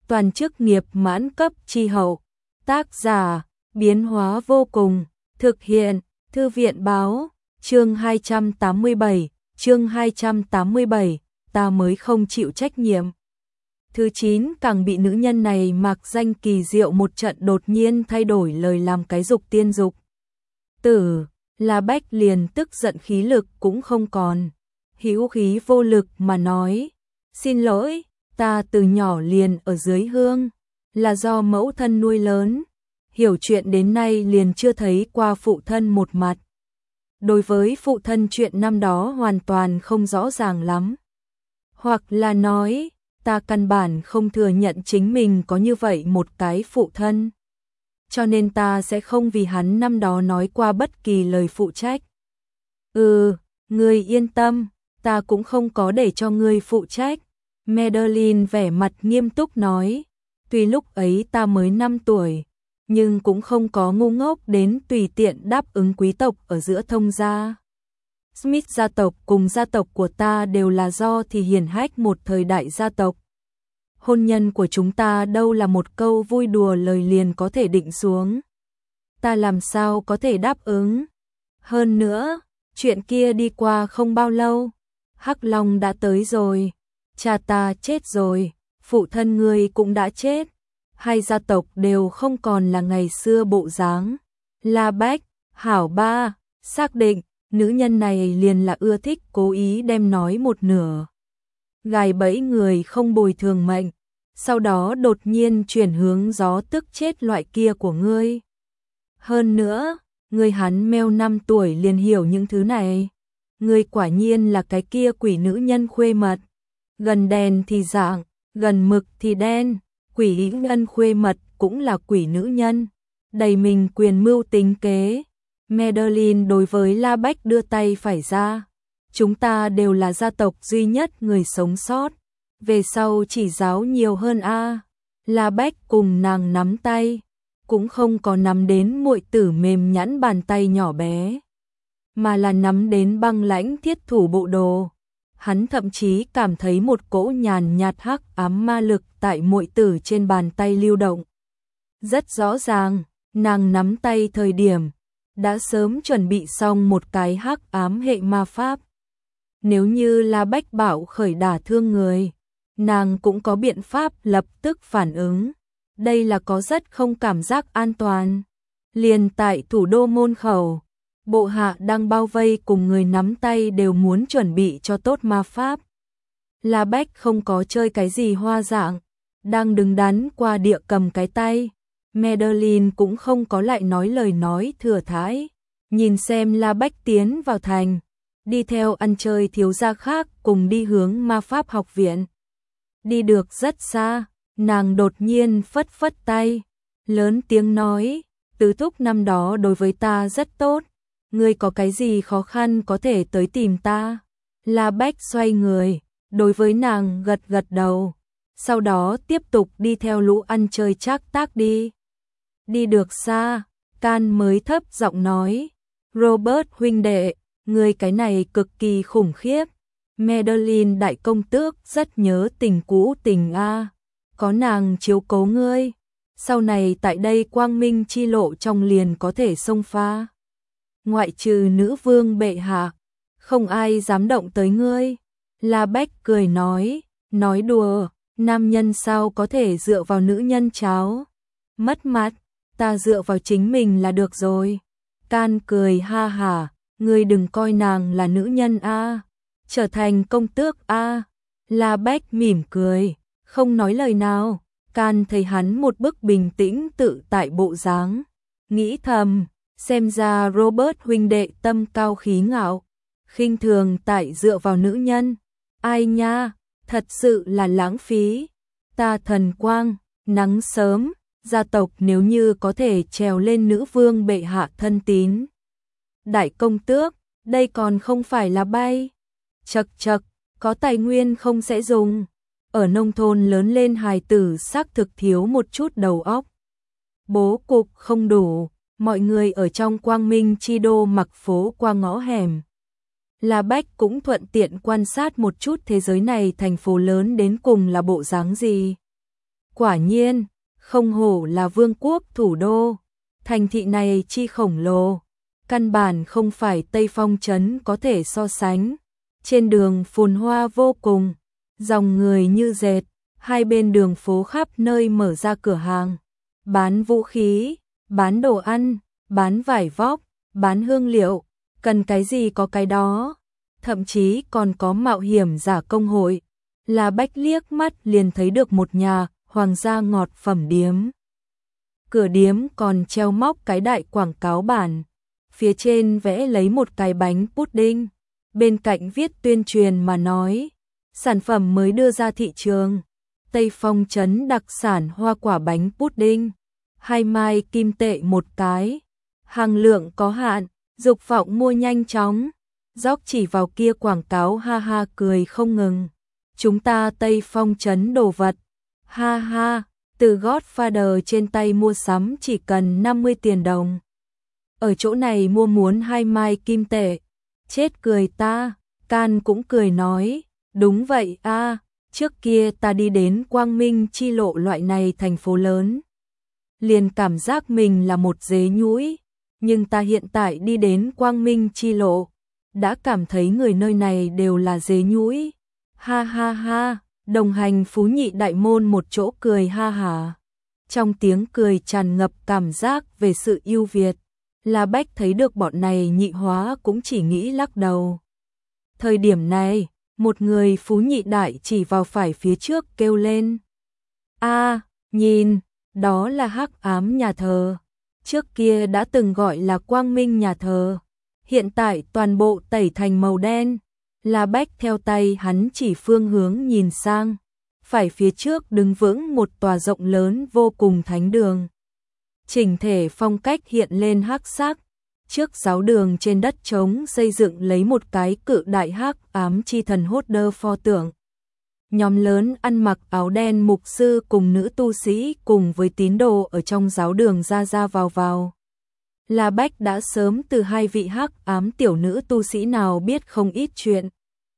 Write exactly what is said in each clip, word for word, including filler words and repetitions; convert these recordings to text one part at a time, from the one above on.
toàn chức nghiệp mãn cấp chi hậu. Tác giả, biến hóa vô cùng, thực hiện, Thư viện báo, chương hai trăm tám mươi bảy, chương hai trăm tám mươi bảy, ta mới không chịu trách nhiệm. Thứ chín càng bị nữ nhân này mặc danh kỳ diệu một trận đột nhiên thay đổi lời làm cái dục tiên dục. Tử, La Bách liền tức giận khí lực cũng không còn, hữu khí vô lực mà nói, xin lỗi, ta từ nhỏ liền ở dưới hương, là do mẫu thân nuôi lớn, hiểu chuyện đến nay liền chưa thấy qua phụ thân một mặt. Đối với phụ thân chuyện năm đó hoàn toàn không rõ ràng lắm. Hoặc là nói, ta căn bản không thừa nhận chính mình có như vậy một cái phụ thân. Cho nên ta sẽ không vì hắn năm đó nói qua bất kỳ lời phụ trách. Ừ, ngươi yên tâm, ta cũng không có để cho ngươi phụ trách. Madeline vẻ mặt nghiêm túc nói, tuy lúc ấy ta mới năm tuổi, nhưng cũng không có ngu ngốc đến tùy tiện đáp ứng quý tộc ở giữa thông gia. Smith gia tộc cùng gia tộc của ta đều là do thì hiển hách một thời đại gia tộc. Hôn nhân của chúng ta đâu là một câu vui đùa lời liền có thể định xuống. Ta làm sao có thể đáp ứng. Hơn nữa, chuyện kia đi qua không bao lâu, Hắc Long đã tới rồi, cha ta chết rồi, phụ thân ngươi cũng đã chết, hai gia tộc đều không còn là ngày xưa bộ dáng. La Bách, hảo ba, xác định, nữ nhân này liền là ưa thích cố ý đem nói một nửa. Gài bẫy người không bồi thường mệnh, sau đó đột nhiên chuyển hướng gió tức chết loại kia của ngươi. Hơn nữa, ngươi hắn meo năm tuổi liền hiểu những thứ này. Ngươi quả nhiên là cái kia quỷ nữ nhân khuê mật. Gần đèn thì dạng, gần mực thì đen, quỷ ý nhân khuê mật cũng là quỷ nữ nhân. Đầy mình quyền mưu tính kế. Madeline đối với La Bách đưa tay phải ra. Chúng ta đều là gia tộc duy nhất người sống sót. Về sau chỉ giáo nhiều hơn a. À. La Bách cùng nàng nắm tay, cũng không có nắm đến muội tử mềm nhẵn bàn tay nhỏ bé, mà là nắm đến băng lãnh thiết thủ bộ đồ. Hắn thậm chí cảm thấy một cỗ nhàn nhạt hắc ám ma lực tại muội tử trên bàn tay lưu động. Rất rõ ràng, nàng nắm tay thời điểm đã sớm chuẩn bị xong một cái hắc ám hệ ma pháp. Nếu như La Bách bảo khởi đả thương người, nàng cũng có biện pháp lập tức phản ứng. Đây là có rất không cảm giác an toàn. Liền tại thủ đô môn khẩu, bộ hạ đang bao vây cùng người nắm tay đều muốn chuẩn bị cho tốt ma pháp. La Bách không có chơi cái gì hoa dạng, đang đứng đắn qua địa cầm cái tay. Madeline cũng không có lại nói lời nói thừa thãi, nhìn xem La Bách tiến vào thành, đi theo ăn chơi thiếu gia khác cùng đi hướng ma pháp học viện. Đi được rất xa, nàng đột nhiên phất phất tay, lớn tiếng nói, tứ thúc năm đó đối với ta rất tốt, ngươi có cái gì khó khăn có thể tới tìm ta. La Bách xoay người, đối với nàng gật gật đầu, sau đó tiếp tục đi theo lũ ăn chơi trác tác đi. Đi được xa, Can mới thấp giọng nói, Robert huynh đệ, ngươi cái này cực kỳ khủng khiếp. Madeline đại công tước rất nhớ tình cũ tình a, có nàng chiếu cố ngươi, sau này tại đây quang minh chi lộ trong liền có thể xông pha. Ngoại trừ nữ vương bệ hạ, không ai dám động tới ngươi. La Bách cười nói, nói đùa, nam nhân sao có thể dựa vào nữ nhân cháo. Mất mặt, ta dựa vào chính mình là được rồi. Can cười ha hả, ngươi đừng coi nàng là nữ nhân a, trở thành công tước a. La Bách mỉm cười, không nói lời nào. Can thấy hắn một bức bình tĩnh tự tại bộ dáng, nghĩ thầm, xem ra Robert huynh đệ tâm cao khí ngạo, khinh thường tại dựa vào nữ nhân. Ai nha, thật sự là lãng phí. Ta thần quang, nắng sớm, gia tộc nếu như có thể trèo lên nữ vương bệ hạ thân tín. Đại công tước, đây còn không phải là bay. Chật chật, có tài nguyên không sẽ dùng. Ở nông thôn lớn lên hài tử xác thực thiếu một chút đầu óc. Bố cục không đủ, mọi người ở trong quang minh chi đô mặc phố qua ngõ hẻm. La Bách cũng thuận tiện quan sát một chút thế giới này thành phố lớn đến cùng là bộ dáng gì. Quả nhiên, không hổ là vương quốc thủ đô, thành thị này chi khổng lồ, căn bản không phải Tây Phong trấn có thể so sánh. Trên đường phồn hoa vô cùng, dòng người như dệt, hai bên đường phố khắp nơi mở ra cửa hàng, bán vũ khí, bán đồ ăn, bán vải vóc, bán hương liệu, cần cái gì có cái đó, thậm chí còn có mạo hiểm giả công hội. La Bách liếc mắt liền thấy được một nhà hoàng gia ngọt phẩm điếm. Cửa điếm còn treo móc cái đại quảng cáo bản, phía trên vẽ lấy một cái bánh pudding, bên cạnh viết tuyên truyền mà nói, sản phẩm mới đưa ra thị trường, Tây Phong trấn đặc sản hoa quả bánh pudding, hai mai kim tệ một cái, hàng lượng có hạn, dục vọng mua nhanh chóng. Gióc chỉ vào kia quảng cáo ha ha cười không ngừng. Chúng ta Tây Phong trấn đồ vật, ha ha, từ Godfather trên tay mua sắm chỉ cần năm mươi tiền đồng. Ở chỗ này mua muốn hai mai kim tệ, chết cười ta. Can cũng cười nói, đúng vậy a, trước kia ta đi đến Quang Minh chi lộ loại này thành phố lớn, liền cảm giác mình là một dế nhũi, nhưng ta hiện tại đi đến Quang Minh chi lộ, đã cảm thấy người nơi này đều là dế nhũi. Ha ha ha, đồng hành Phú Nhị Đại môn một chỗ cười ha hả. Trong tiếng cười tràn ngập cảm giác về sự ưu việt, La Bách thấy được bọn này nhị hóa cũng chỉ nghĩ lắc đầu. Thời điểm này, một người Phú Nhị Đại chỉ vào phải phía trước kêu lên. A, nhìn, đó là Hắc Ám nhà thờ. Trước kia đã từng gọi là Quang Minh nhà thờ, hiện tại toàn bộ tẩy thành màu đen. La Bách theo tay hắn chỉ phương hướng nhìn sang, phải phía trước đứng vững một tòa rộng lớn vô cùng thánh đường. Chỉnh thể phong cách hiện lên hắc sắc, trước giáo đường trên đất trống xây dựng lấy một cái cự đại Hắc Ám chi thần hốt đơ pho tượng. Nhóm lớn ăn mặc áo đen mục sư cùng nữ tu sĩ cùng với tín đồ ở trong giáo đường ra ra vào vào. La Bách đã sớm từ hai vị Hắc Ám tiểu nữ tu sĩ nào biết không ít chuyện.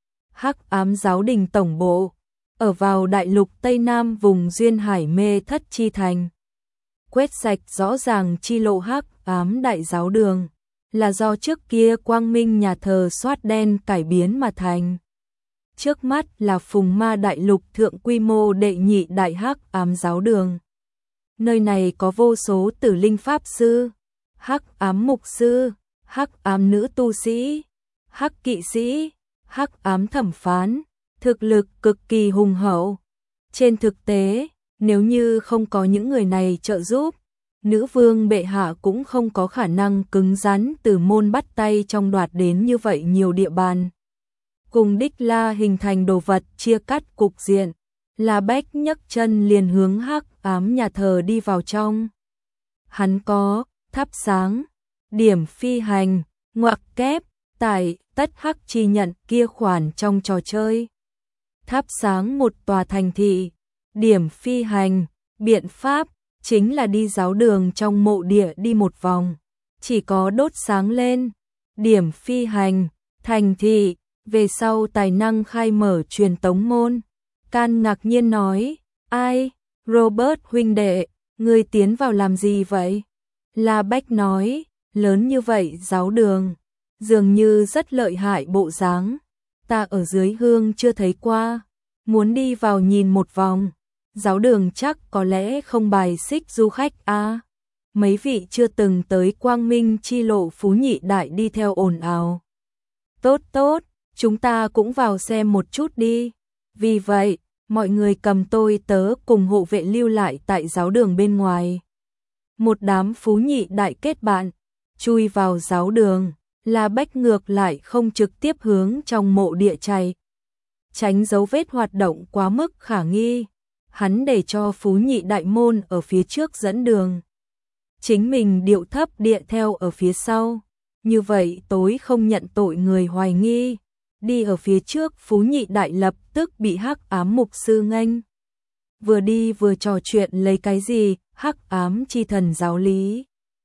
Hắc Ám giáo đình tổng bộ, ở vào đại lục Tây Nam vùng duyên hải mê thất chi thành. Quét sạch rõ ràng chi lộ Hắc Ám đại giáo đường, là do trước kia Quang Minh nhà thờ soát đen cải biến mà thành. Trước mắt là Phùng Ma đại lục thượng quy mô đệ nhị đại Hắc Ám giáo đường. Nơi này có vô số tử linh pháp sư, Hắc Ám mục sư, Hắc Ám nữ tu sĩ, Hắc kỵ sĩ, Hắc Ám thẩm phán, thực lực cực kỳ hùng hậu. Trên thực tế, nếu như không có những người này trợ giúp, nữ vương bệ hạ cũng không có khả năng cứng rắn từ môn bắt tay trong đoạt đến như vậy nhiều địa bàn. Cùng Đích La hình thành đồ vật chia cắt cục diện, La Bách nhấc chân liền hướng Hắc Ám nhà thờ đi vào trong. Hắn có thắp sáng, điểm phi hành, ngoặc kép, tải tất hắc chi nhận kia khoản trong trò chơi. Thắp sáng một tòa thành thị, điểm phi hành, biện pháp chính là đi giáo đường trong mộ địa đi một vòng, chỉ có đốt sáng lên, điểm phi hành, thành thị, về sau tài năng khai mở truyền tống môn. Can ngạc nhiên nói, ai, Robert huynh đệ, ngươi tiến vào làm gì vậy? La Bách nói, lớn như vậy giáo đường, dường như rất lợi hại bộ dáng, ta ở dưới hương chưa thấy qua, muốn đi vào nhìn một vòng. Giáo đường chắc có lẽ không bài xích du khách a. À. Mấy vị chưa từng tới Quang Minh chi lộ Phú Nhị Đại đi theo ồn ào. Tốt tốt, chúng ta cũng vào xem một chút đi. Vì vậy, mọi người cầm tôi tớ cùng hộ vệ lưu lại tại giáo đường bên ngoài. Một đám Phú Nhị Đại kết bạn, chui vào giáo đường, La Bách ngược lại không trực tiếp hướng trong mộ địa chạy. Tránh dấu vết hoạt động quá mức khả nghi, hắn để cho Phú Nhị Đại môn ở phía trước dẫn đường. Chính mình điệu thấp địa theo ở phía sau, như vậy tối không nhận tội người hoài nghi. Đi ở phía trước Phú Nhị Đại lập tức bị Hắc Ám mục sư nghênh. Vừa đi vừa trò chuyện lấy cái gì, Hắc Ám chi thần giáo lý.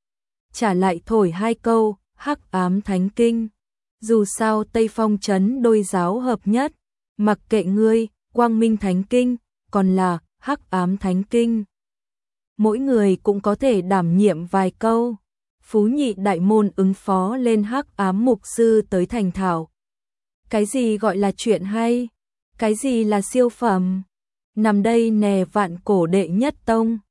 Trả lại thổi hai câu, Hắc Ám thánh kinh. Dù sao Tây Phong trấn đôi giáo hợp nhất, mặc kệ ngươi, Quang Minh thánh kinh, còn là Hắc Ám Thánh Kinh. Mỗi người cũng có thể đảm nhiệm vài câu. Phú Nhị Đại Môn ứng phó lên Hắc Ám Mục Sư tới thành thạo. Cái gì gọi là chuyện hay? Cái gì là siêu phẩm? Nằm đây nè vạn cổ đệ nhất tông.